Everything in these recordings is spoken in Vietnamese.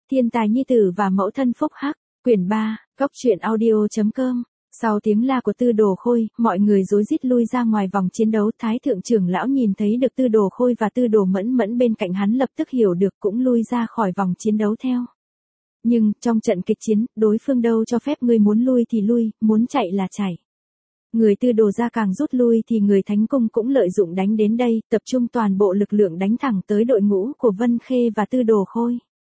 Thiên tài nhi tử và mẫu thân phúc hắc, quyển 3, góc truyện audio.com. Sau tiếng la của Tư Đồ Khôi, mọi người rối rít lui ra ngoài vòng chiến đấu. Thái thượng trưởng lão nhìn thấy được Tư Đồ Khôi và Tư Đồ Mẫn Mẫn bên cạnh hắn, lập tức hiểu được, cũng lui ra khỏi vòng chiến đấu theo. Nhưng, trong trận kịch chiến, đối phương đâu cho phép ngươi muốn lui thì lui, muốn chạy là chạy. Người Tư Đồ ra càng rút lui thì người Thánh Cung cũng lợi dụng đánh đến đây, tập trung toàn bộ lực lượng đánh thẳng tới đội ngũ của Vân Khê và Tư Đồ Khôi.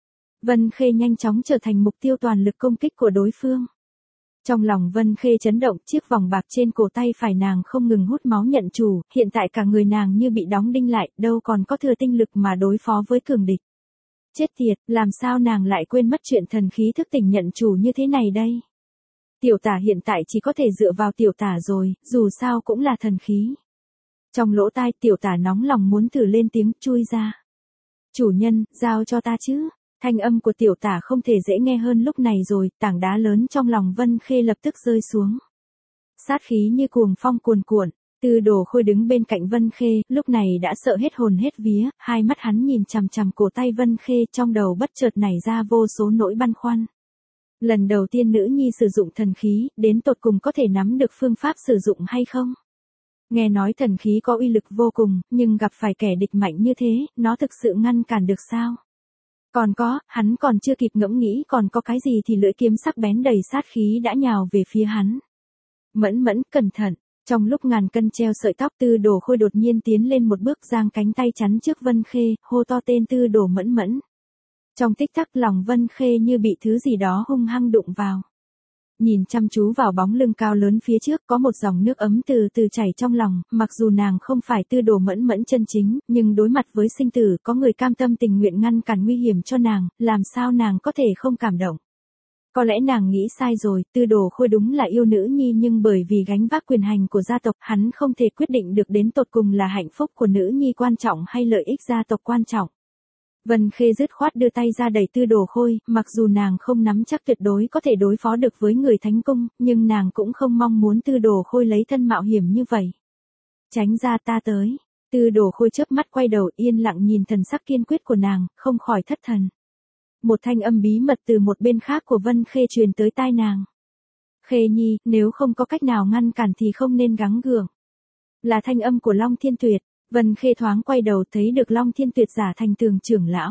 Vân Khê nhanh chóng trở thành mục tiêu toàn lực công kích của đối phương. Trong lòng Vân Khê chấn động, chiếc vòng bạc trên cổ tay phải nàng không ngừng hút máu nhận chủ, hiện tại cả người nàng như bị đóng đinh lại, đâu còn có thừa tinh lực mà đối phó với cường địch. Chết tiệt, làm sao nàng lại quên mất chuyện thần khí thức tỉnh nhận chủ như thế này đây? Tiểu tả hiện tại chỉ có thể dựa vào tiểu tả rồi, dù sao cũng là thần khí. Trong lỗ tai tiểu tả nóng lòng muốn thử lên tiếng, chui ra. Chủ nhân, giao cho ta chứ. Thanh âm của tiểu tả không thể dễ nghe hơn lúc này rồi, tảng đá lớn trong lòng Vân Khê lập tức rơi xuống. Sát khí như cuồng phong cuồn cuộn, Tư Đồ Khôi đứng bên cạnh Vân Khê, lúc này đã sợ hết hồn hết vía, hai mắt hắn nhìn chằm chằm cổ tay Vân Khê, trong đầu bất chợt nảy ra vô số nỗi băn khoăn. Lần đầu tiên nữ nhi sử dụng thần khí, đến tột cùng có thể nắm được phương pháp sử dụng hay không? Nghe nói thần khí có uy lực vô cùng, nhưng gặp phải kẻ địch mạnh như thế, nó thực sự ngăn cản được sao? Còn có, hắn còn chưa kịp ngẫm nghĩ còn có cái gì thì lưỡi kiếm sắc bén đầy sát khí đã nhào về phía hắn. Mẫn Mẫn, cẩn thận. Trong lúc ngàn cân treo sợi tóc, Tư Đồ Khôi đột nhiên tiến lên một bước, giang cánh tay chắn trước Vân Khê, hô to tên Tư Đồ Mẫn Mẫn. Trong tích tắc lòng Vân Khê như bị thứ gì đó hung hăng đụng vào. Nhìn chăm chú vào bóng lưng cao lớn phía trước, có một dòng nước ấm từ từ chảy trong lòng, mặc dù nàng không phải Tư Đồ Mẫn Mẫn chân chính, nhưng đối mặt với sinh tử, có người cam tâm tình nguyện ngăn cản nguy hiểm cho nàng, làm sao nàng có thể không cảm động. Có lẽ nàng nghĩ sai rồi, Tư Đồ Khôi đúng là yêu nữ nhi, nhưng bởi vì gánh vác quyền hành của gia tộc, hắn không thể quyết định được đến tột cùng là hạnh phúc của nữ nhi quan trọng hay lợi ích gia tộc quan trọng. Vân Khê dứt khoát đưa tay ra đẩy Tư Đồ Khôi, mặc dù nàng không nắm chắc tuyệt đối có thể đối phó được với người Thánh Cung, nhưng nàng cũng không mong muốn Tư Đồ Khôi lấy thân mạo hiểm như vậy. Tránh ra, ta tới. Tư Đồ Khôi chớp mắt quay đầu, yên lặng nhìn thần sắc kiên quyết của nàng, không khỏi thất thần. Một thanh âm bí mật từ một bên khác của Vân Khê truyền tới tai nàng. Khê nhi, nếu không có cách nào ngăn cản thì không nên gắng gượng. Là thanh âm của Long Thiên Tuyệt. Vân Khê thoáng quay đầu thấy được Long Thiên Tuyệt giả thành Tường trưởng lão.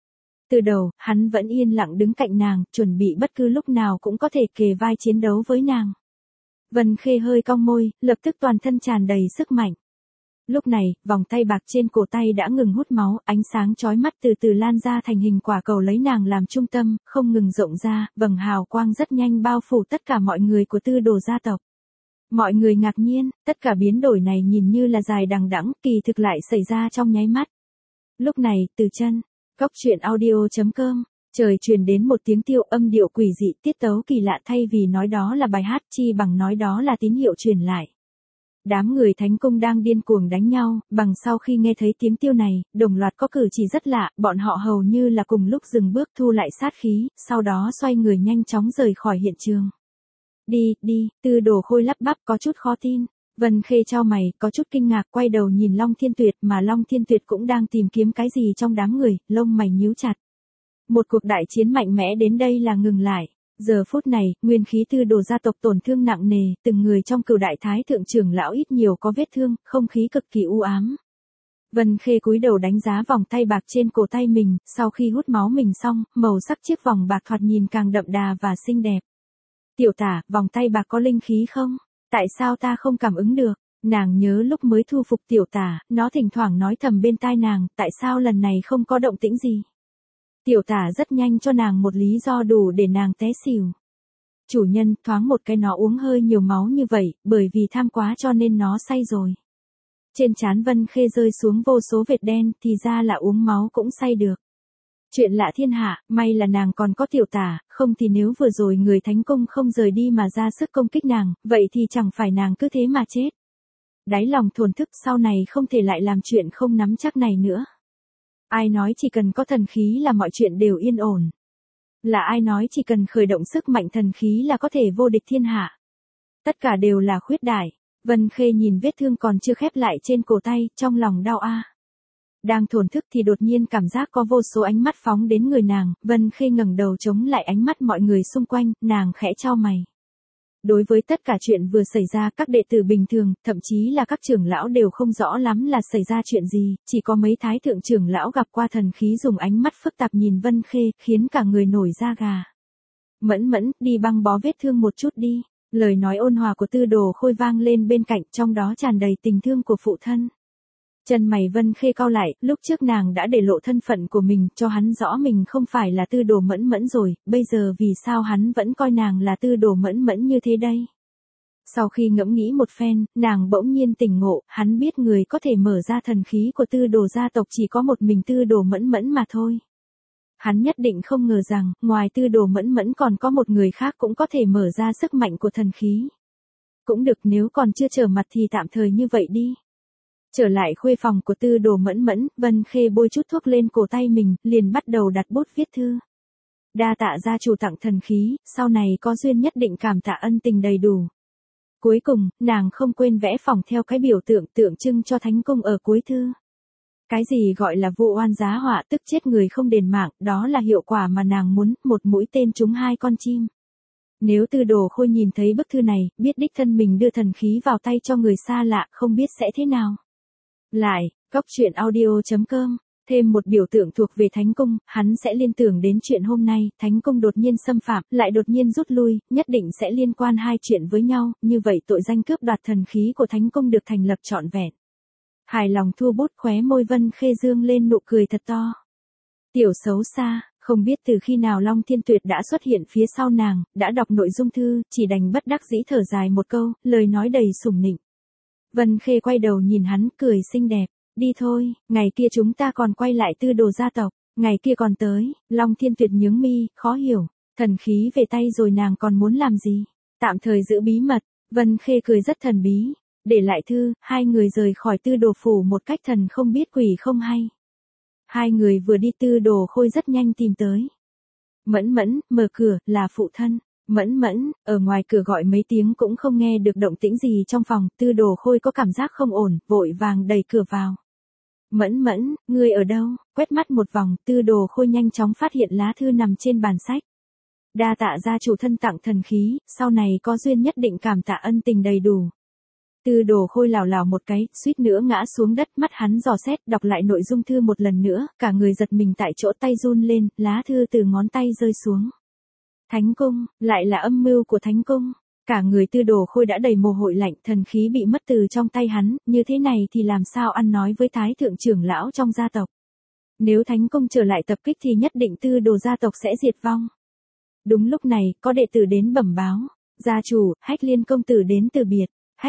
Từ đầu, hắn vẫn yên lặng đứng cạnh nàng, chuẩn bị bất cứ lúc nào cũng có thể kề vai chiến đấu với nàng. Vân Khê hơi cong môi, lập tức toàn thân tràn đầy sức mạnh. Lúc này, vòng tay bạc trên cổ tay đã ngừng hút máu, ánh sáng chói mắt từ từ lan ra thành hình quả cầu lấy nàng làm trung tâm, không ngừng rộng ra, vầng hào quang rất nhanh bao phủ tất cả mọi người của Tư Đồ gia tộc. Mọi người ngạc nhiên, tất cả biến đổi này nhìn như là dài đằng đẵng, kỳ thực lại xảy ra trong nháy mắt. Lúc này, từ chân, góc truyện audio.com, trời truyền đến một tiếng tiêu, âm điệu quỷ dị, tiết tấu kỳ lạ, thay vì nói đó là bài hát chi bằng nói đó là tín hiệu truyền lại. Đám người Thánh Cung đang điên cuồng đánh nhau, bằng sau khi nghe thấy tiếng tiêu này, đồng loạt có cử chỉ rất lạ, bọn họ hầu như là cùng lúc dừng bước thu lại sát khí, sau đó xoay người nhanh chóng rời khỏi hiện trường. Đi, Tư Đồ Khôi lắp bắp có chút khó tin. Vân Khê chau mày, có chút kinh ngạc, quay đầu nhìn Long Thiên Tuyệt, mà Long Thiên Tuyệt cũng đang tìm kiếm cái gì trong đám người, lông mày nhíu chặt. Một cuộc đại chiến mạnh mẽ đến đây là ngừng lại. Giờ phút này, nguyên khí Tư Đồ gia tộc tổn thương nặng nề, từng người trong Cửu Đại Thái thượng trưởng lão ít nhiều có vết thương, không khí cực kỳ u ám. Vân Khê cúi đầu đánh giá vòng tay bạc trên cổ tay mình, sau khi hút máu mình xong, màu sắc chiếc vòng bạc thoạt nhìn càng đậm đà và xinh đẹp. Tiểu tả, vòng tay bạc có linh khí không? Tại sao ta không cảm ứng được? Nàng nhớ lúc mới thu phục tiểu tả, nó thỉnh thoảng nói thầm bên tai nàng, tại sao lần này không có động tĩnh gì? Tiểu tả rất nhanh cho nàng một lý do đủ để nàng té xỉu. Chủ nhân, thoáng một cái nó uống hơi nhiều máu như vậy, bởi vì tham quá cho nên nó say rồi. Trên trán Vân Khê rơi xuống vô số vệt đen, thì ra là uống máu cũng say được. Chuyện lạ thiên hạ, may là nàng còn có tiểu tả, không thì nếu vừa rồi người Thánh Cung không rời đi mà ra sức công kích nàng, vậy thì chẳng phải nàng cứ thế mà chết. Đáy lòng thổn thức, sau này không thể lại làm chuyện không nắm chắc này nữa. Ai nói chỉ cần có thần khí là mọi chuyện đều yên ổn? Là ai nói chỉ cần khởi động sức mạnh thần khí là có thể vô địch thiên hạ? Tất cả đều là khuyết đại. Vân Khê nhìn vết thương còn chưa khép lại trên cổ tay, trong lòng đau a. Đang thổn thức thì đột nhiên cảm giác có vô số ánh mắt phóng đến người nàng, Vân Khê ngẩng đầu chống lại ánh mắt mọi người xung quanh, nàng khẽ chau mày. Đối với tất cả chuyện vừa xảy ra, các đệ tử bình thường, thậm chí là các trưởng lão đều không rõ lắm là xảy ra chuyện gì, chỉ có mấy thái thượng trưởng lão gặp qua thần khí dùng ánh mắt phức tạp nhìn Vân Khê, khiến cả người nổi da gà. Mẫn mẫn, đi băng bó vết thương một chút đi. Lời nói ôn hòa của Tư Đồ Khôi vang lên bên cạnh, trong đó tràn đầy tình thương của phụ thân. Chân mày Vân Khê cau lại, lúc trước nàng đã để lộ thân phận của mình, cho hắn rõ mình không phải là Tư Đồ Mẫn Mẫn rồi, bây giờ vì sao hắn vẫn coi nàng là Tư Đồ Mẫn Mẫn như thế đây? Sau khi ngẫm nghĩ một phen, nàng bỗng nhiên tỉnh ngộ, hắn biết người có thể mở ra thần khí của Tư Đồ gia tộc chỉ có một mình Tư Đồ Mẫn Mẫn mà thôi. Hắn nhất định không ngờ rằng, ngoài Tư Đồ Mẫn Mẫn còn có một người khác cũng có thể mở ra sức mạnh của thần khí. Cũng được, nếu còn chưa trở mặt thì tạm thời như vậy đi. Trở lại khuê phòng của Tư Đồ Mẫn Mẫn, Vân Khê bôi chút thuốc lên cổ tay mình, liền bắt đầu đặt bút viết thư. Đa tạ gia chủ tặng thần khí, sau này có duyên nhất định cảm tạ ân tình đầy đủ. Cuối cùng, nàng không quên vẽ phỏng theo cái biểu tượng tượng trưng cho thánh cung ở cuối thư. Cái gì gọi là vụ oan giá họa, tức chết người không đền mạng, đó là hiệu quả mà nàng muốn, một mũi tên trúng hai con chim. Nếu Tư Đồ Khôi nhìn thấy bức thư này, biết đích thân mình đưa thần khí vào tay cho người xa lạ, không biết sẽ thế nào. Lại, góc truyện audio.com, thêm một biểu tượng thuộc về Thánh Cung, hắn sẽ liên tưởng đến chuyện hôm nay, Thánh Cung đột nhiên xâm phạm, lại đột nhiên rút lui, nhất định sẽ liên quan hai chuyện với nhau, như vậy tội danh cướp đoạt thần khí của Thánh Cung được thành lập trọn vẹn. Hài lòng thu bút, khóe môi Vân Khê dương lên nụ cười thật to. Tiểu xấu xa, không biết từ khi nào Long Thiên Tuyệt đã xuất hiện phía sau nàng, đã đọc nội dung thư, chỉ đành bất đắc dĩ thở dài một câu, lời nói đầy sủng nịnh. Vân Khê quay đầu nhìn hắn, cười xinh đẹp, đi thôi, ngày kia chúng ta còn quay lại Tư Đồ gia tộc, ngày kia còn tới. Long Thiên Tuyệt nhướng mi, khó hiểu, thần khí về tay rồi nàng còn muốn làm gì? Tạm thời giữ bí mật. Vân Khê cười rất thần bí, để lại thư, hai người rời khỏi Tư Đồ phủ một cách thần không biết quỷ không hay. Hai người vừa đi Tư Đồ Khôi rất nhanh tìm tới. Mẫn mẫn, mở cửa, là phụ thân. Mẫn mẫn, ở ngoài cửa gọi mấy tiếng cũng không nghe được động tĩnh gì trong phòng, Tư Đồ Khôi có cảm giác không ổn, vội vàng đẩy cửa vào. Mẫn mẫn, ngươi ở đâu? Quét mắt một vòng, Tư Đồ Khôi nhanh chóng phát hiện lá thư nằm trên bàn sách. Đa tạ gia chủ thân tặng thần khí, sau này có duyên nhất định cảm tạ ân tình đầy đủ. Tư Đồ Khôi lảo đảo một cái, suýt nữa ngã xuống đất, mắt hắn dò xét, đọc lại nội dung thư một lần nữa, cả người giật mình tại chỗ, tay run lên, lá thư từ ngón tay rơi xuống. Thánh Cung, lại là âm mưu của Thánh Cung. Cả người Tư Đồ Khôi đã đầy mồ hôi lạnh, thần khí bị mất từ trong tay hắn, như thế này thì làm sao ăn nói với Thái thượng trưởng lão trong gia tộc. Nếu Thánh Cung trở lại tập kích thì nhất định Tư Đồ gia tộc sẽ diệt vong. Đúng lúc này, có đệ tử đến bẩm báo. Gia chủ, Hách Liên công tử đến từ biệt.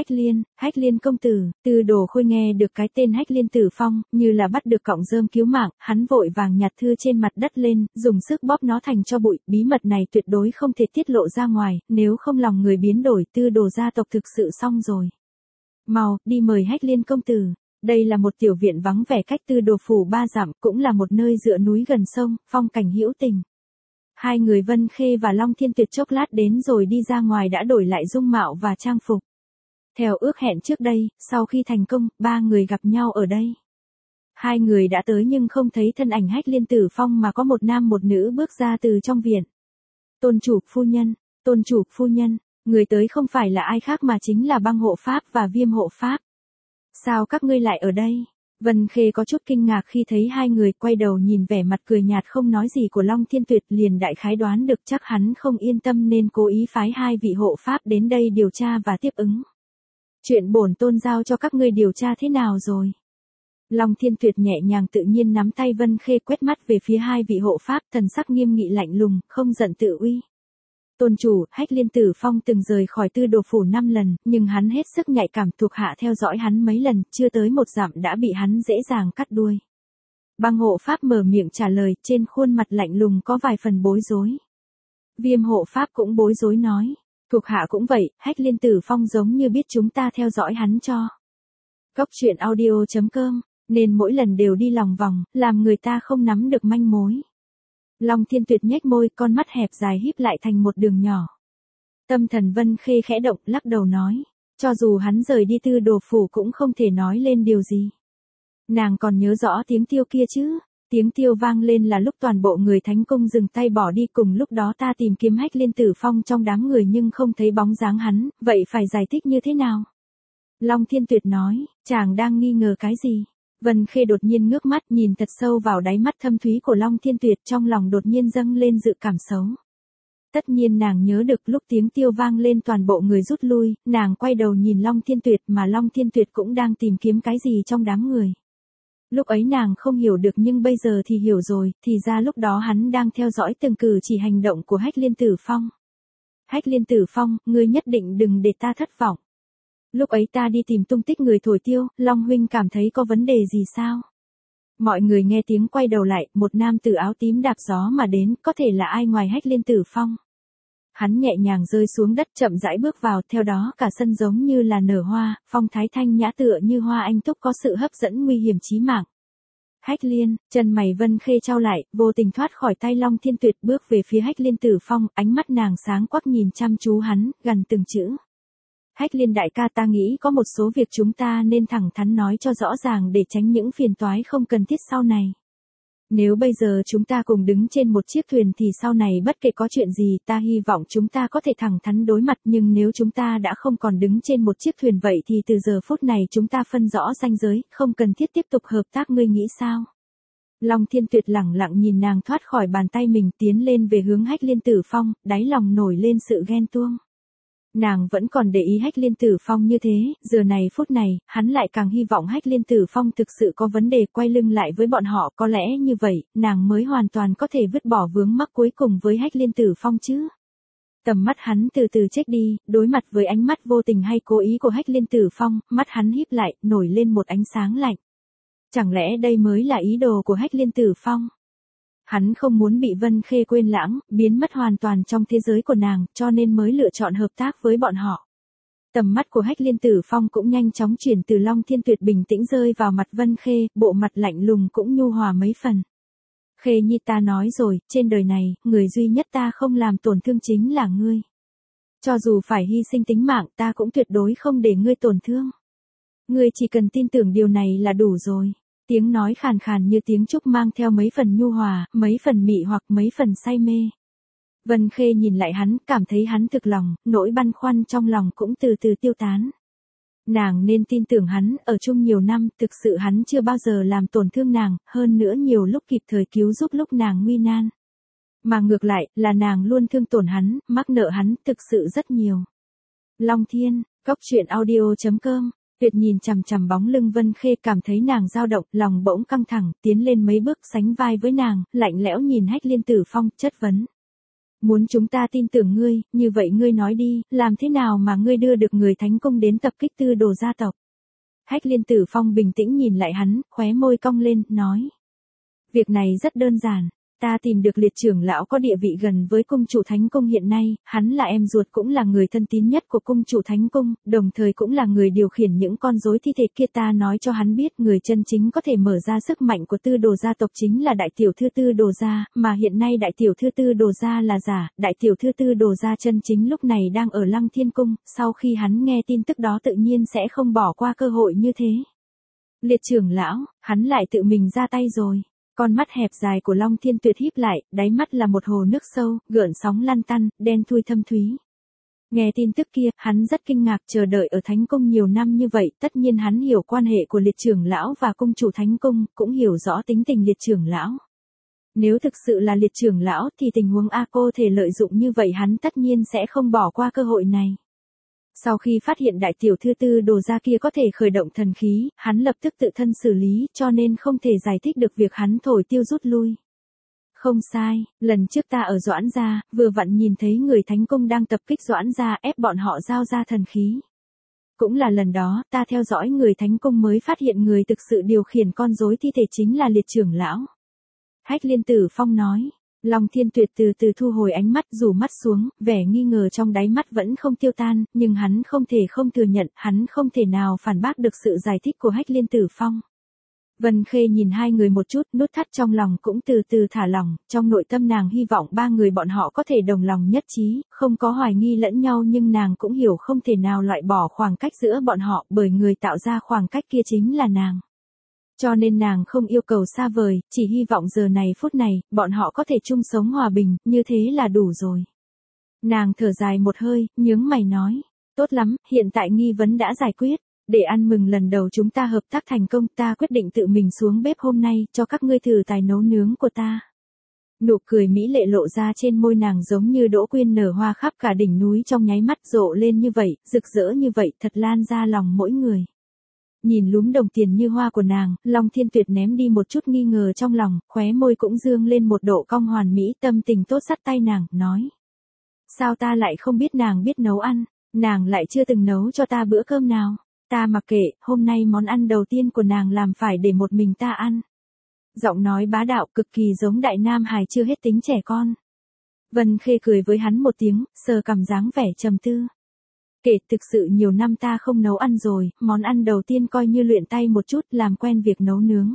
Hách Liên công tử. Tư Đồ Khôi nghe được cái tên Hách Liên Tử Phong, như là bắt được cọng rơm cứu mạng, hắn vội vàng nhặt thư trên mặt đất lên, dùng sức bóp nó thành tro bụi, bí mật này tuyệt đối không thể tiết lộ ra ngoài, nếu không lòng người biến đổi, Tư Đồ gia tộc thực sự xong rồi. Mau, đi mời Hách Liên công tử. Đây là một tiểu viện vắng vẻ cách Tư Đồ phủ 3 dặm, cũng là một nơi dựa núi gần sông, phong cảnh hữu tình. Hai người Vân Khê và Long Thiên Tuyệt chốc lát đến rồi đi ra ngoài đã đổi lại dung mạo và trang phục. Theo ước hẹn trước đây, sau khi thành công, ba người gặp nhau ở đây. Hai người đã tới nhưng không thấy thân ảnh Hách Liên Tử Phong mà có một nam một nữ bước ra từ trong viện. Tôn chủ phu nhân, người tới không phải là ai khác mà chính là Băng hộ pháp và Viêm hộ pháp. Sao các ngươi lại ở đây? Vân Khê có chút kinh ngạc khi thấy hai người, quay đầu nhìn vẻ mặt cười nhạt không nói gì của Long Thiên Tuyệt, liền đại khái đoán được chắc hắn không yên tâm nên cố ý phái hai vị hộ pháp đến đây điều tra và tiếp ứng. Chuyện bổn tôn giao cho các ngươi điều tra thế nào rồi? Long Thiên Tuyệt nhẹ nhàng tự nhiên nắm tay Vân Khê, quét mắt về phía hai vị hộ pháp, thần sắc nghiêm nghị lạnh lùng, không giận tự uy. Tôn chủ, Hách Liên Tử Phong từng rời khỏi Tư Đồ phủ 5 lần, nhưng hắn hết sức nhạy cảm, thuộc hạ theo dõi hắn mấy lần, chưa tới một dặm đã bị hắn dễ dàng cắt đuôi. Băng hộ pháp mở miệng trả lời, trên khuôn mặt lạnh lùng có vài phần bối rối. Viêm hộ pháp cũng bối rối nói. Thuộc hạ cũng vậy, Hách Liên Tử Phong giống như biết chúng ta theo dõi hắn cho. Góc truyện audio.com, nên mỗi lần đều đi lòng vòng, làm người ta không nắm được manh mối. Long Thiên Tuyệt nhếch môi, con mắt hẹp dài híp lại thành một đường nhỏ. Tâm thần Vân Khê khẽ động, lắc đầu nói, cho dù hắn rời đi Tư Đồ phủ cũng không thể nói lên điều gì. Nàng còn nhớ rõ tiếng tiêu kia chứ? Tiếng tiêu vang lên là lúc toàn bộ người thánh cung dừng tay bỏ đi, cùng lúc đó ta tìm kiếm Hách Liên Tử Phong trong đám người nhưng không thấy bóng dáng hắn, vậy phải giải thích như thế nào? Long Thiên Tuyệt nói, chàng đang nghi ngờ cái gì? Vân Khê đột nhiên ngước mắt nhìn thật sâu vào đáy mắt thâm thúy của Long Thiên Tuyệt, trong lòng đột nhiên dâng lên dự cảm xấu. Tất nhiên nàng nhớ được lúc tiếng tiêu vang lên toàn bộ người rút lui, nàng quay đầu nhìn Long Thiên Tuyệt mà Long Thiên Tuyệt cũng đang tìm kiếm cái gì trong đám người. Lúc ấy nàng không hiểu được nhưng bây giờ thì hiểu rồi, thì ra lúc đó hắn đang theo dõi từng cử chỉ hành động của Hách Liên Tử Phong. Hách Liên Tử Phong, ngươi nhất định đừng để ta thất vọng. Lúc ấy ta đi tìm tung tích người thổi tiêu, Long huynh cảm thấy có vấn đề gì sao? Mọi người nghe tiếng quay đầu lại, một nam tử áo tím đạp gió mà đến, có thể là ai ngoài Hách Liên Tử Phong. Hắn nhẹ nhàng rơi xuống đất chậm rãi bước vào, theo đó cả sân giống như là nở hoa, phong thái thanh nhã tựa như hoa anh túc có sự hấp dẫn nguy hiểm chí mạng. Hách Liên, chân mày Vân Khê trao lại, vô tình thoát khỏi tay Long Thiên Tuyệt bước về phía Hách Liên Tử Phong, ánh mắt nàng sáng quắc nhìn chăm chú hắn, gần từng chữ. Hách Liên đại ca, ta nghĩ có một số việc chúng ta nên thẳng thắn nói cho rõ ràng để tránh những phiền toái không cần thiết sau này. Nếu bây giờ chúng ta cùng đứng trên một chiếc thuyền thì sau này bất kể có chuyện gì ta hy vọng chúng ta có thể thẳng thắn đối mặt, nhưng nếu chúng ta đã không còn đứng trên một chiếc thuyền vậy thì từ giờ phút này chúng ta phân rõ ranh giới, không cần thiết tiếp tục hợp tác, ngươi nghĩ sao? Long Thiên Tuyệt lẳng lặng nhìn nàng thoát khỏi bàn tay mình tiến lên về hướng Hách Liên Tử Phong, đáy lòng nổi lên sự ghen tuông. Nàng vẫn còn để ý Hách Liên Tử Phong như thế, giờ này phút này, hắn lại càng hy vọng Hách Liên Tử Phong thực sự có vấn đề quay lưng lại với bọn họ, có lẽ như vậy, nàng mới hoàn toàn có thể vứt bỏ vướng mắc cuối cùng với Hách Liên Tử Phong chứ. Tầm mắt hắn từ từ chết đi, đối mặt với ánh mắt vô tình hay cố ý của Hách Liên Tử Phong, mắt hắn híp lại, nổi lên một ánh sáng lạnh. Chẳng lẽ đây mới là ý đồ của Hách Liên Tử Phong? Hắn không muốn bị Vân Khê quên lãng, biến mất hoàn toàn trong thế giới của nàng, cho nên mới lựa chọn hợp tác với bọn họ. Tầm mắt của Hách Liên Tử Phong cũng nhanh chóng chuyển từ Long Thiên Tuyệt bình tĩnh rơi vào mặt Vân Khê, bộ mặt lạnh lùng cũng nhu hòa mấy phần. Khê nhi, ta nói rồi, trên đời này, người duy nhất ta không làm tổn thương chính là ngươi. Cho dù phải hy sinh tính mạng, ta cũng tuyệt đối không để ngươi tổn thương. Ngươi chỉ cần tin tưởng điều này là đủ rồi. Tiếng nói khàn khàn như tiếng trúc mang theo mấy phần nhu hòa, mấy phần mị hoặc mấy phần say mê. Vân Khê nhìn lại hắn, cảm thấy hắn thực lòng, nỗi băn khoăn trong lòng cũng từ từ tiêu tán. Nàng nên tin tưởng hắn, ở chung nhiều năm, thực sự hắn chưa bao giờ làm tổn thương nàng, hơn nữa nhiều lúc kịp thời cứu giúp lúc nàng nguy nan. Mà ngược lại, là nàng luôn thương tổn hắn, mắc nợ hắn, thực sự rất nhiều. Long Thiên, Cốc.truyện audio.com. Tuyệt nhìn chằm chằm bóng lưng Vân Khê, cảm thấy nàng dao động, lòng bỗng căng thẳng, tiến lên mấy bước sánh vai với nàng, lạnh lẽo nhìn Hách Liên Tử Phong, chất vấn. Muốn chúng ta tin tưởng ngươi, như vậy ngươi nói đi, làm thế nào mà ngươi đưa được người thánh cung đến tập kích Tư Đồ gia tộc? Hách Liên Tử Phong bình tĩnh nhìn lại hắn, khóe môi cong lên, nói. Việc này rất đơn giản. Ta tìm được liệt trưởng lão có địa vị gần với cung chủ thánh cung hiện nay, hắn là em ruột cũng là người thân tín nhất của cung chủ thánh cung, đồng thời cũng là người điều khiển những con rối thi thể kia. Ta nói cho hắn biết người chân chính có thể mở ra sức mạnh của Tư Đồ gia tộc chính là đại tiểu thư Tư Đồ gia, mà hiện nay đại tiểu thư Tư Đồ gia là giả, đại tiểu thư Tư Đồ gia chân chính lúc này đang ở Lăng Thiên cung, sau khi hắn nghe tin tức đó tự nhiên sẽ không bỏ qua cơ hội như thế. Liệt trưởng lão, hắn lại tự mình ra tay rồi. Con mắt hẹp dài của Long Thiên Tuyệt híp lại, đáy mắt là một hồ nước sâu, gợn sóng lăn tăn, đen thui thâm thúy. Nghe tin tức kia, hắn rất kinh ngạc, chờ đợi ở Thánh Cung nhiều năm như vậy, tất nhiên hắn hiểu quan hệ của liệt trưởng lão và cung chủ Thánh Cung, cũng hiểu rõ tính tình liệt trưởng lão. Nếu thực sự là liệt trưởng lão thì tình huống A Cô thể lợi dụng như vậy hắn tất nhiên sẽ không bỏ qua cơ hội này. Sau khi phát hiện đại tiểu thư Tư Đồ gia kia có thể khởi động thần khí, hắn lập tức tự thân xử lý, cho nên không thể giải thích được việc hắn thổi tiêu rút lui. Không sai, lần trước ta ở Doãn gia, vừa vặn nhìn thấy người Thánh Cung đang tập kích Doãn gia, ép bọn họ giao ra thần khí. Cũng là lần đó, ta theo dõi người Thánh Cung mới phát hiện người thực sự điều khiển con rối thi thể chính là liệt trưởng lão. Hách Liên Tử Phong nói. Long Thiên Tuyệt từ từ thu hồi ánh mắt, rủ mắt xuống, vẻ nghi ngờ trong đáy mắt vẫn không tiêu tan, nhưng hắn không thể không thừa nhận, hắn không thể nào phản bác được sự giải thích của Hách Liên Tử Phong. Vân Khê nhìn hai người một chút, nút thắt trong lòng cũng từ từ thả lỏng, trong nội tâm nàng hy vọng ba người bọn họ có thể đồng lòng nhất trí, không có hoài nghi lẫn nhau, nhưng nàng cũng hiểu không thể nào loại bỏ khoảng cách giữa bọn họ, bởi người tạo ra khoảng cách kia chính là nàng. Cho nên nàng không yêu cầu xa vời, chỉ hy vọng giờ này phút này, bọn họ có thể chung sống hòa bình, như thế là đủ rồi. Nàng thở dài một hơi, nhướng mày nói. Tốt lắm, hiện tại nghi vấn đã giải quyết. Để ăn mừng lần đầu chúng ta hợp tác thành công, ta quyết định tự mình xuống bếp hôm nay, cho các ngươi thử tài nấu nướng của ta. Nụ cười mỹ lệ lộ ra trên môi nàng giống như đỗ quyên nở hoa khắp cả đỉnh núi trong nháy mắt rộ lên như vậy, rực rỡ như vậy, thật lan ra lòng mỗi người. Nhìn lúm đồng tiền như hoa của nàng, Long Thiên Tuyệt ném đi một chút nghi ngờ trong lòng, khóe môi cũng dương lên một độ cong hoàn mỹ, tâm tình tốt dắt tay nàng, nói. Sao ta lại không biết nàng biết nấu ăn, nàng lại chưa từng nấu cho ta bữa cơm nào. Ta mặc kệ, hôm nay món ăn đầu tiên của nàng làm phải để một mình ta ăn. Giọng nói bá đạo cực kỳ giống đại nam hài chưa hết tính trẻ con. Vân Khê cười với hắn một tiếng, sờ cằm dáng vẻ trầm tư. Kể thực sự nhiều năm ta không nấu ăn rồi, món ăn đầu tiên coi như luyện tay một chút, làm quen việc nấu nướng.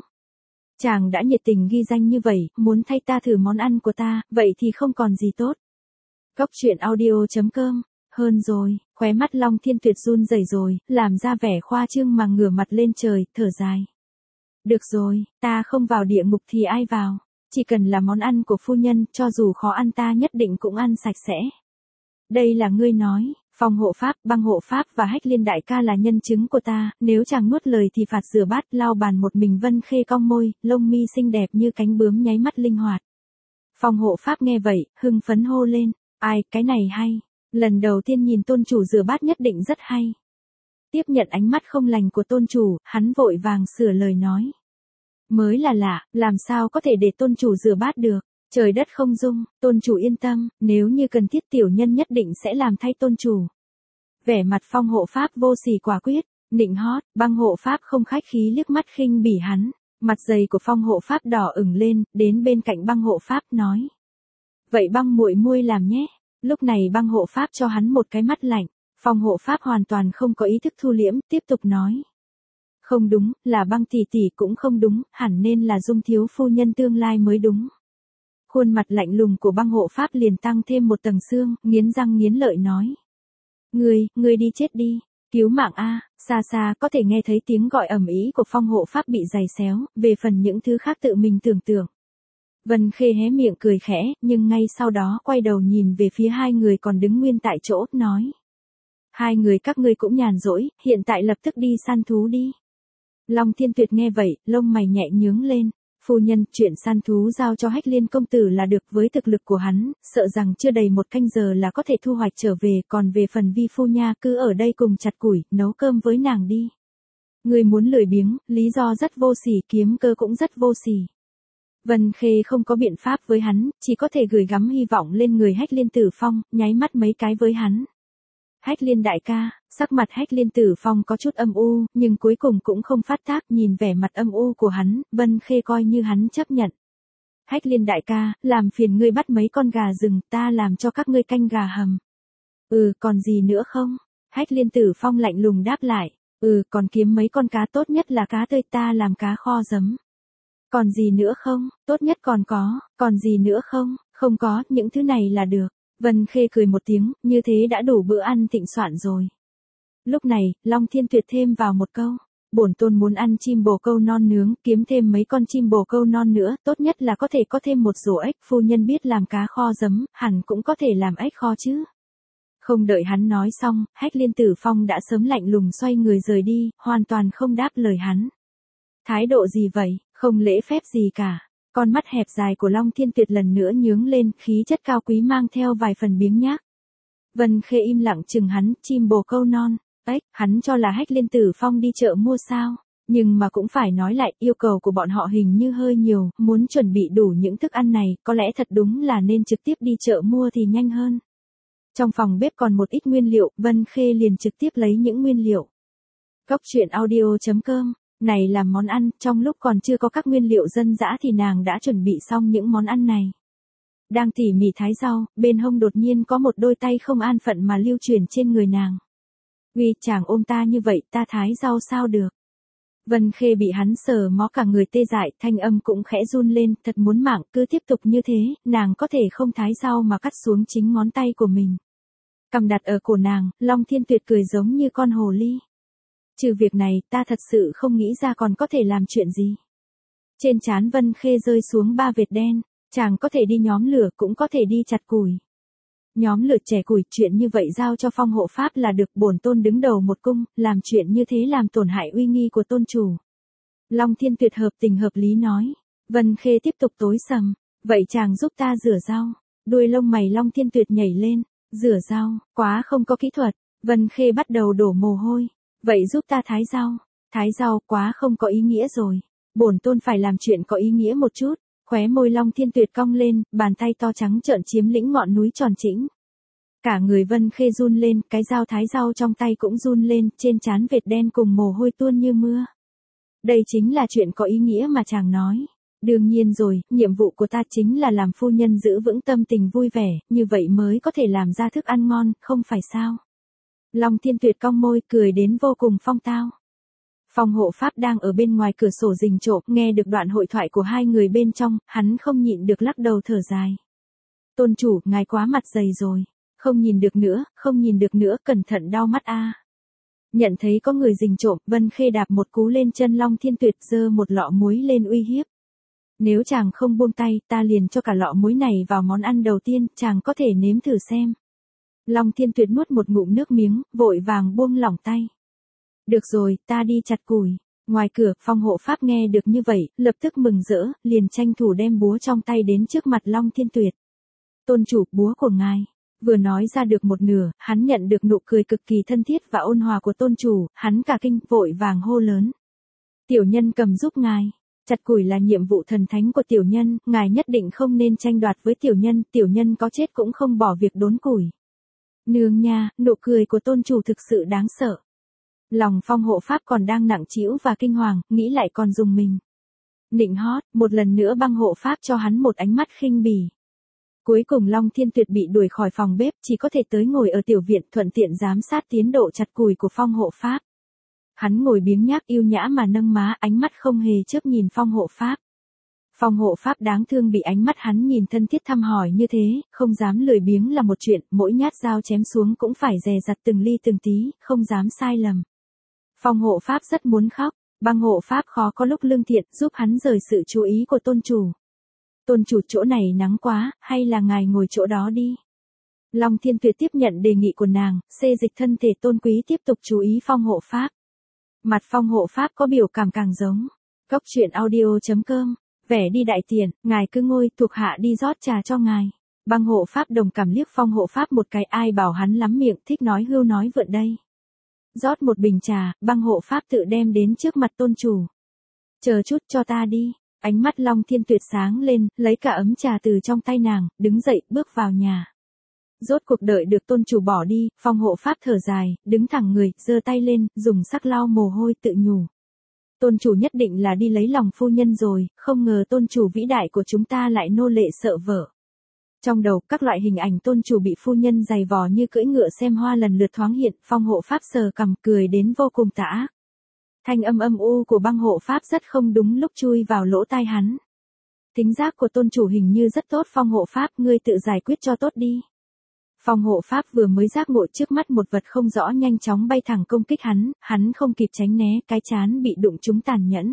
Chàng đã nhiệt tình ghi danh như vậy, muốn thay ta thử món ăn của ta, vậy thì không còn gì tốt. Cốc truyện audio.com. Hơn rồi, khóe mắt Long Thiên Tuyệt run rẩy rồi, làm ra vẻ khoa trương mà ngửa mặt lên trời, thở dài. Được rồi, ta không vào địa ngục thì ai vào, chỉ cần là món ăn của phu nhân, cho dù khó ăn ta nhất định cũng ăn sạch sẽ. Đây là ngươi nói, Phong hộ pháp, Băng hộ pháp và Hách Liên đại ca là nhân chứng của ta, nếu chàng nuốt lời thì phạt rửa bát, lau bàn một mình. Vân Khê cong môi, lông mi xinh đẹp như cánh bướm nháy mắt linh hoạt. Phong hộ pháp nghe vậy, hưng phấn hô lên, ai, cái này hay. Lần đầu tiên nhìn tôn chủ rửa bát nhất định rất hay. Tiếp nhận ánh mắt không lành của tôn chủ, hắn vội vàng sửa lời nói. Mới là lạ, làm sao có thể để tôn chủ rửa bát được, trời đất không dung, tôn chủ yên tâm, nếu như cần thiết tiểu nhân nhất định sẽ làm thay tôn chủ. Vẻ mặt Phong hộ pháp vô sỉ quả quyết, nịnh hót, Băng hộ pháp không khách khí liếc mắt khinh bỉ hắn, mặt dày của Phong hộ pháp đỏ ửng lên, đến bên cạnh Băng hộ pháp nói. Vậy Băng muội muội làm nhé. Lúc này Băng hộ pháp cho hắn một cái mắt lạnh, Phong hộ pháp hoàn toàn không có ý thức thu liễm, tiếp tục nói. Không đúng, là Băng tỷ tỷ cũng không đúng, hẳn nên là Dung thiếu phu nhân tương lai mới đúng. Khuôn mặt lạnh lùng của Băng hộ pháp liền tăng thêm một tầng xương, nghiến răng nghiến lợi nói. Ngươi đi chết đi, cứu mạng a. Xa xa có thể nghe thấy tiếng gọi ầm ĩ của Phong hộ pháp bị giày xéo, về phần những thứ khác tự mình tưởng tượng. Vân Khê hé miệng cười khẽ, nhưng ngay sau đó quay đầu nhìn về phía hai người còn đứng nguyên tại chỗ, nói. Hai người các ngươi cũng nhàn rỗi, hiện tại lập tức đi săn thú đi. Long Thiên Tuyệt nghe vậy, lông mày nhẹ nhướng lên. Phu nhân, chuyện săn thú giao cho Hách Liên công tử là được, với thực lực của hắn, sợ rằng chưa đầy một canh giờ là có thể thu hoạch trở về, còn về phần vi phu nha, cứ ở đây cùng chặt củi, nấu cơm với nàng đi. Người muốn lười biếng, lý do rất vô sỉ, kiếm cơ cũng rất vô sỉ. Vân Khê không có biện pháp với hắn, chỉ có thể gửi gắm hy vọng lên người Hách Liên Tử Phong, nháy mắt mấy cái với hắn. Hách Liên đại ca, sắc mặt Hách Liên Tử Phong có chút âm u, nhưng cuối cùng cũng không phát tác, nhìn vẻ mặt âm u của hắn, Vân Khê coi như hắn chấp nhận. Hách Liên đại ca, làm phiền ngươi bắt mấy con gà rừng, ta làm cho các ngươi canh gà hầm. Còn gì nữa không? Hách Liên Tử Phong lạnh lùng đáp lại. Còn kiếm mấy con cá, tốt nhất là cá tươi, ta làm cá kho giấm. Còn gì nữa không? Tốt nhất còn gì nữa không? Không có, những thứ này là được. Vân Khê cười một tiếng, như thế đã đủ bữa ăn thịnh soạn rồi. Lúc này, Long Thiên Tuyệt thêm vào một câu. Bổn tôn muốn ăn chim bồ câu non nướng, kiếm thêm mấy con chim bồ câu non nữa, tốt nhất là có thể có thêm một rổ ếch, phu nhân biết làm cá kho giấm, hẳn cũng có thể làm ếch kho chứ. Không đợi hắn nói xong, Hách Liên Tử Phong đã sớm lạnh lùng xoay người rời đi, hoàn toàn không đáp lời hắn. Thái độ gì vậy, không lễ phép gì cả. Con mắt hẹp dài của Long Thiên Tuyệt lần nữa nhướng lên, khí chất cao quý mang theo vài phần biếng nhác. Vân Khê im lặng chừng hắn, chim bồ câu non, ếch, hắn cho là Hách Liên Tử Phong đi chợ mua sao, nhưng mà cũng phải nói lại, yêu cầu của bọn họ hình như hơi nhiều, muốn chuẩn bị đủ những thức ăn này, có lẽ thật đúng là nên trực tiếp đi chợ mua thì nhanh hơn. Trong phòng bếp còn một ít nguyên liệu, Vân Khê liền trực tiếp lấy những nguyên liệu. Cốc truyện audio.com. Này làm món ăn, trong lúc còn chưa có các nguyên liệu dân dã thì nàng đã chuẩn bị xong những món ăn này. Đang tỉ mỉ thái rau, bên hông đột nhiên có một đôi tay không an phận mà lưu chuyển trên người nàng. Uy, chàng ôm ta như vậy, ta thái rau sao được? Vân Khê bị hắn sờ mó cả người tê dại, thanh âm cũng khẽ run lên, thật muốn mạng, cứ tiếp tục như thế, nàng có thể không thái rau mà cắt xuống chính ngón tay của mình. Cầm đặt ở cổ nàng, Long Thiên Tuyệt cười giống như con hồ ly. Trừ việc này, ta thật sự không nghĩ ra còn có thể làm chuyện gì. Trên trán Vân Khê rơi xuống 3 vệt đen, chàng có thể đi nhóm lửa cũng có thể đi chặt củi. Nhóm lửa chẻ củi, chuyện như vậy giao cho Phong hộ pháp là được, bổn tôn đứng đầu một cung, làm chuyện như thế làm tổn hại uy nghi của tôn chủ. Long Thiên Tuyệt hợp tình hợp lý nói. Vân Khê tiếp tục tối sầm, vậy chàng giúp ta rửa rau. Đuôi lông mày Long Thiên Tuyệt nhảy lên, rửa rau, quá không có kỹ thuật. Vân Khê bắt đầu đổ mồ hôi, vậy giúp ta thái rau. Thái rau quá không có ý nghĩa rồi. Bổn tôn phải làm chuyện có ý nghĩa một chút. Khóe môi Long Thiên Tuyệt cong lên, bàn tay to trắng trợn chiếm lĩnh ngọn núi tròn chỉnh. Cả người Vân Khê run lên, cái dao thái rau trong tay cũng run lên, trên trán vệt đen cùng mồ hôi tuôn như mưa. Đây chính là chuyện có ý nghĩa mà chàng nói. Đương nhiên rồi, nhiệm vụ của ta chính là làm phu nhân giữ vững tâm tình vui vẻ, như vậy mới có thể làm ra thức ăn ngon, không phải sao? Long Thiên Tuyệt cong môi cười đến vô cùng phong tao. Phong hộ pháp đang ở bên ngoài cửa sổ rình trộm, nghe được đoạn hội thoại của hai người bên trong, hắn không nhịn được lắc đầu thở dài. Tôn chủ, ngài quá mặt dày rồi. Không nhìn được nữa, cẩn thận đau mắt a. Nhận thấy có người rình trộm, Vân Khê đạp một cú lên chân Long Thiên Tuyệt, giơ một lọ muối lên uy hiếp. Nếu chàng không buông tay, ta liền cho cả lọ muối này vào món ăn đầu tiên, chàng có thể nếm thử xem. Long Thiên Tuyệt nuốt một ngụm nước miếng, vội vàng buông lỏng tay. Được rồi, ta đi chặt củi. Ngoài cửa, Phong hộ pháp nghe được như vậy, lập tức mừng rỡ, liền tranh thủ đem búa trong tay đến trước mặt Long Thiên Tuyệt. Tôn chủ, búa của ngài. Vừa nói ra được một nửa, hắn nhận được nụ cười cực kỳ thân thiết và ôn hòa của tôn chủ, hắn cả kinh, vội vàng hô lớn. Tiểu nhân cầm giúp ngài. Chặt củi là nhiệm vụ thần thánh của tiểu nhân, ngài nhất định không nên tranh đoạt với tiểu nhân có chết cũng không bỏ việc đốn củi. Nương nha, nụ cười của tôn chủ thực sự đáng sợ. Lòng Phong hộ pháp còn đang nặng trĩu và kinh hoàng, nghĩ lại còn rùng mình. Nịnh hót, một lần nữa Băng hộ pháp cho hắn một ánh mắt khinh bỉ. Cuối cùng Long Thiên Tuyệt bị đuổi khỏi phòng bếp, chỉ có thể tới ngồi ở tiểu viện, thuận tiện giám sát tiến độ chặt củi của Phong hộ pháp. Hắn ngồi biếng nhác yêu nhã mà nâng má, ánh mắt không hề chớp nhìn Phong hộ pháp. Phong hộ pháp đáng thương bị ánh mắt hắn nhìn thân thiết thăm hỏi như thế, không dám lười biếng là một chuyện, mỗi nhát dao chém xuống cũng phải dè dặt từng ly từng tí, không dám sai lầm. Phong hộ pháp rất muốn khóc, Băng hộ pháp khó có lúc lương thiện, giúp hắn rời sự chú ý của tôn chủ. Tôn chủ, chỗ này nắng quá, hay là ngài ngồi chỗ đó đi. Long Thiên Tuyệt tiếp nhận đề nghị của nàng, xê dịch thân thể tôn quý tiếp tục chú ý Phong hộ pháp. Mặt Phong hộ pháp có biểu cảm càng giống. Góc truyện audio.com, vẻ đi đại tiền, ngài cứ ngồi, thuộc hạ đi rót trà cho ngài. Băng hộ pháp đồng cảm liếc Phong hộ pháp một cái, ai bảo hắn lắm miệng, thích nói hưu nói vượn đây. Rót một bình trà, Băng hộ pháp tự đem đến trước mặt tôn chủ. Chờ chút cho ta đi. Ánh mắt Long Thiên Tuyệt sáng lên, lấy cả ấm trà từ trong tay nàng, đứng dậy, bước vào nhà. Rốt cuộc đợi được tôn chủ bỏ đi, Phong hộ pháp thở dài, đứng thẳng người, giơ tay lên, dùng sắc lau mồ hôi tự nhủ. Tôn chủ nhất định là đi lấy lòng phu nhân rồi, không ngờ tôn chủ vĩ đại của chúng ta lại nô lệ sợ vợ. Trong đầu, các loại hình ảnh tôn chủ bị phu nhân giày vò như cưỡi ngựa xem hoa lần lượt thoáng hiện, Phong hộ pháp sờ cằm, cười đến vô cùng tà ác. Thanh âm âm u của Băng hộ pháp rất không đúng lúc chui vào lỗ tai hắn. Tính giác của tôn chủ hình như rất tốt, Phong hộ pháp, ngươi tự giải quyết cho tốt đi. Phong hộ pháp vừa mới giác ngộ trước mắt một vật không rõ nhanh chóng bay thẳng công kích hắn không kịp tránh né, cái trán bị đụng trúng tàn nhẫn.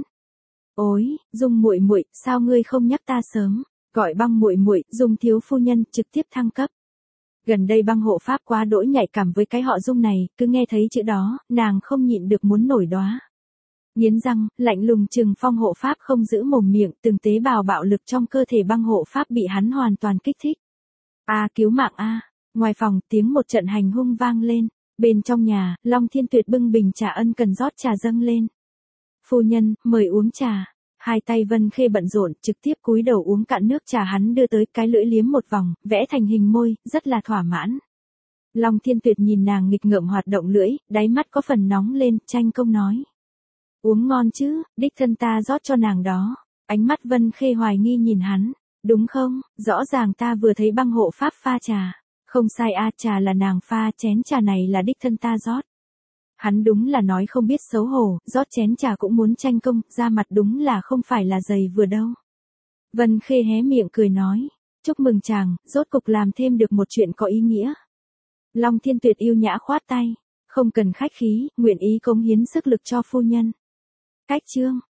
Ôi, Dung muội muội, sao ngươi không nhắc ta sớm, gọi Băng muội muội, Dung thiếu phu nhân, trực tiếp thăng cấp. Gần đây Băng hộ pháp quá đỗi nhạy cảm với cái họ Dung này, cứ nghe thấy chữ đó, nàng không nhịn được muốn nổi đóa. Nghiến răng, lạnh lùng trừng Phong hộ pháp không giữ mồm miệng, từng tế bào bạo lực trong cơ thể Băng hộ pháp bị hắn hoàn toàn kích thích. A, cứu mạng a. Ngoài phòng, tiếng một trận hành hung vang lên. Bên trong nhà, Long Thiên Tuyệt bưng bình trà ân cần rót trà dâng lên. Phu nhân, mời uống trà. Hai tay Vân Khê bận rộn, trực tiếp cúi đầu uống cạn nước trà hắn đưa tới, cái lưỡi liếm một vòng, vẽ thành hình môi, rất là thỏa mãn. Long Thiên Tuyệt nhìn nàng nghịch ngợm hoạt động lưỡi, đáy mắt có phần nóng lên, tranh công nói. Uống ngon chứ, đích thân ta rót cho nàng đó. Ánh mắt Vân Khê hoài nghi nhìn hắn. Đúng không, rõ ràng ta vừa thấy Băng hộ pháp pha trà. Không sai a, trà là nàng pha, chén trà này là đích thân ta rót. Hắn đúng là nói không biết xấu hổ, rót chén trà cũng muốn tranh công, ra mặt đúng là không phải là dày vừa đâu. Vân Khê hé miệng cười nói, chúc mừng chàng, rốt cục làm thêm được một chuyện có ý nghĩa. Long Thiên Tuyệt yêu nhã khoát tay, Không cần khách khí, nguyện ý cống hiến sức lực cho phu nhân. Cách chương.